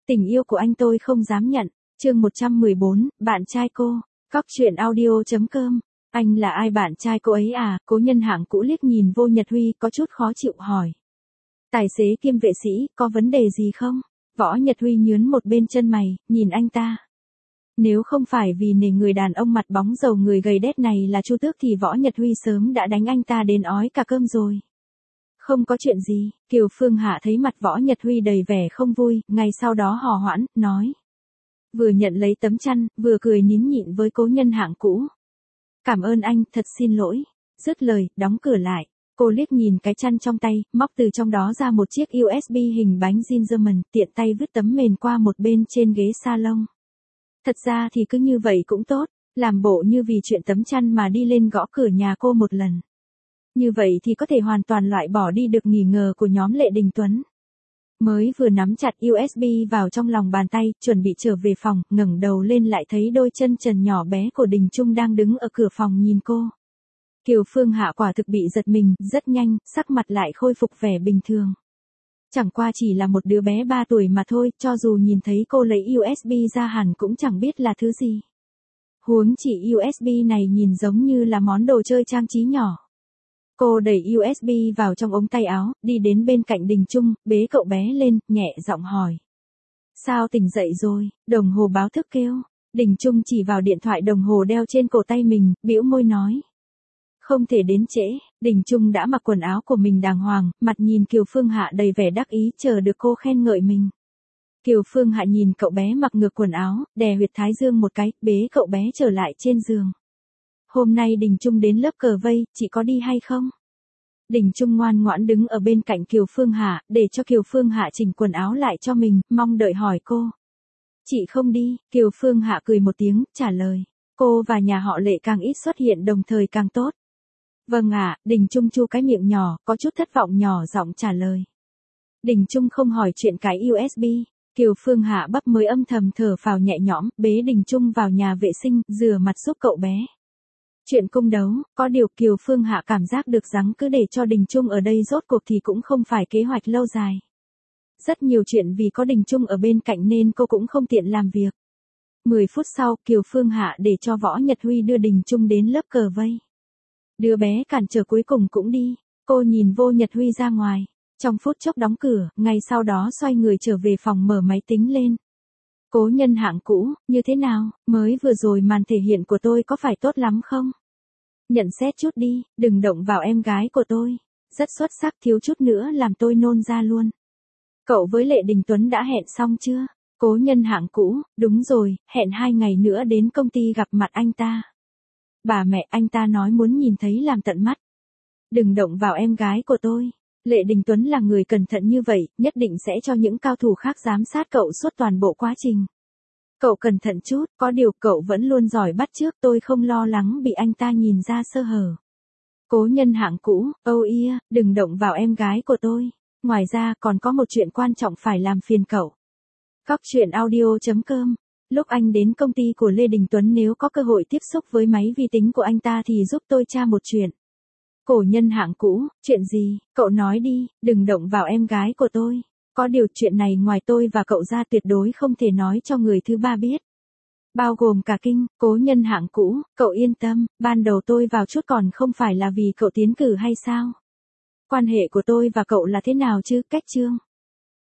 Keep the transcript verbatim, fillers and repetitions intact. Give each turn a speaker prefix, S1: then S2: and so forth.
S1: Tình yêu của anh tôi không dám nhận. Chương một trăm mười bốn, bạn trai cô. Cóc truyện audio chấm com. Anh là ai, bạn trai cô ấy à? Cố nhân hạng cũ liếc nhìn Vô Nhật Huy có chút khó chịu hỏi. Tài xế kiêm vệ sĩ, có vấn đề gì không? Võ Nhật Huy nhướn một bên chân mày, nhìn anh ta. Nếu không phải vì nể người đàn ông mặt bóng dầu người gầy đét này là Chu Tước thì Võ Nhật Huy sớm đã đánh anh ta đến ói cả cơm rồi. Không có chuyện gì. Kiều Phương Hạ thấy mặt Võ Nhật Huy đầy vẻ không vui, ngay sau đó hò hoãn, nói. Vừa nhận lấy tấm chăn, vừa cười nín nhịn với cố nhân hạng cũ. Cảm ơn anh, thật xin lỗi. Dứt lời, đóng cửa lại. Cô liếc nhìn cái chăn trong tay, móc từ trong đó ra một chiếc u ét bê hình bánh Gingerman, tiện tay vứt tấm mền qua một bên trên ghế salon. Thật ra thì cứ như vậy cũng tốt, làm bộ như vì chuyện tấm chăn mà đi lên gõ cửa nhà cô một lần. Như vậy thì có thể hoàn toàn loại bỏ đi được nghi ngờ của nhóm Lệ Đình Tuấn. Mới vừa nắm chặt u ét bê vào trong lòng bàn tay, chuẩn bị trở về phòng, ngẩng đầu lên lại thấy đôi chân trần nhỏ bé của Đình Trung đang đứng ở cửa phòng nhìn cô. Kiều Phương Hạ quả thực bị giật mình, rất nhanh, sắc mặt lại khôi phục vẻ bình thường. Chẳng qua chỉ là một đứa bé ba tuổi mà thôi, cho dù nhìn thấy cô lấy u ét bê ra hẳn cũng chẳng biết là thứ gì. Huống chỉ u ét bê này nhìn giống như là món đồ chơi trang trí nhỏ. Cô đẩy u ét bê vào trong ống tay áo, đi đến bên cạnh Đình Trung, bế cậu bé lên, nhẹ giọng hỏi. Sao tỉnh dậy rồi? Đồng hồ báo thức kêu. Đình Trung chỉ vào điện thoại đồng hồ đeo trên cổ tay mình, bĩu môi nói. Không thể đến trễ. Đình Trung đã mặc quần áo của mình đàng hoàng, mặt nhìn Kiều Phương Hạ đầy vẻ đắc ý chờ được cô khen ngợi mình. Kiều Phương Hạ nhìn cậu bé mặc ngược quần áo, đè huyệt thái dương một cái, bế cậu bé trở lại trên giường. Hôm nay Đình Trung đến lớp cờ vây, chị có đi hay không? Đình Trung ngoan ngoãn đứng ở bên cạnh Kiều Phương Hạ, để cho Kiều Phương Hạ chỉnh quần áo lại cho mình, mong đợi hỏi cô. Chị không đi. Kiều Phương Hạ cười một tiếng, trả lời. Cô và nhà họ Lệ càng ít xuất hiện đồng thời càng tốt. Vâng ạ. Đình Trung chu cái miệng nhỏ, có chút thất vọng nhỏ giọng trả lời. Đình Trung không hỏi chuyện cái u ét bê. Kiều Phương Hạ bắp mới âm thầm thở phào nhẹ nhõm, bế Đình Trung vào nhà vệ sinh, rửa mặt giúp cậu bé. Chuyện cung đấu, có điều Kiều Phương Hạ cảm giác được rằng cứ để cho Đình Trung ở đây rốt cuộc thì cũng không phải kế hoạch lâu dài. Rất nhiều chuyện vì có Đình Trung ở bên cạnh nên cô cũng không tiện làm việc. Mười phút sau, Kiều Phương Hạ để cho Võ Nhật Huy đưa Đình Trung đến lớp cờ vây. Đứa bé cản trở cuối cùng cũng đi. Cô nhìn Vô Nhật Huy ra ngoài. Trong phút chốc đóng cửa, ngay sau đó xoay người trở về phòng mở máy tính lên. Cố nhân hạng cũ, như thế nào, mới vừa rồi màn thể hiện của tôi có phải tốt lắm không? Nhận xét chút đi, đừng động vào em gái của tôi. Rất xuất sắc, thiếu chút nữa làm tôi nôn ra luôn. Cậu với Lệ Đình Tuấn đã hẹn xong chưa? Cố nhân hạng cũ, đúng rồi, hẹn hai ngày nữa đến công ty gặp mặt anh ta. Bà mẹ, anh ta nói muốn nhìn thấy làm tận mắt. Đừng động vào em gái của tôi. Lệ Đình Tuấn là người cẩn thận như vậy, nhất định sẽ cho những cao thủ khác giám sát cậu suốt toàn bộ quá trình. Cậu cẩn thận chút, có điều cậu vẫn luôn giỏi bắt chước, tôi không lo lắng bị anh ta nhìn ra sơ hở. Cố nhân hạng cũ, oh yeah, đừng động vào em gái của tôi. Ngoài ra còn có một chuyện quan trọng phải làm phiền cậu. Cóc truyện audio chấm com. Lúc anh đến công ty của Lê Đình Tuấn nếu có cơ hội tiếp xúc với máy vi tính của anh ta thì giúp tôi tra một chuyện. Cổ nhân hạng cũ, chuyện gì, cậu nói đi, đừng động vào em gái của tôi. Có điều chuyện này ngoài tôi và cậu ra tuyệt đối không thể nói cho người thứ ba biết. Bao gồm cả kinh, cố nhân hạng cũ, cậu yên tâm, ban đầu tôi vào chút còn không phải là vì cậu tiến cử hay sao? Quan hệ của tôi và cậu là thế nào chứ, cách chương?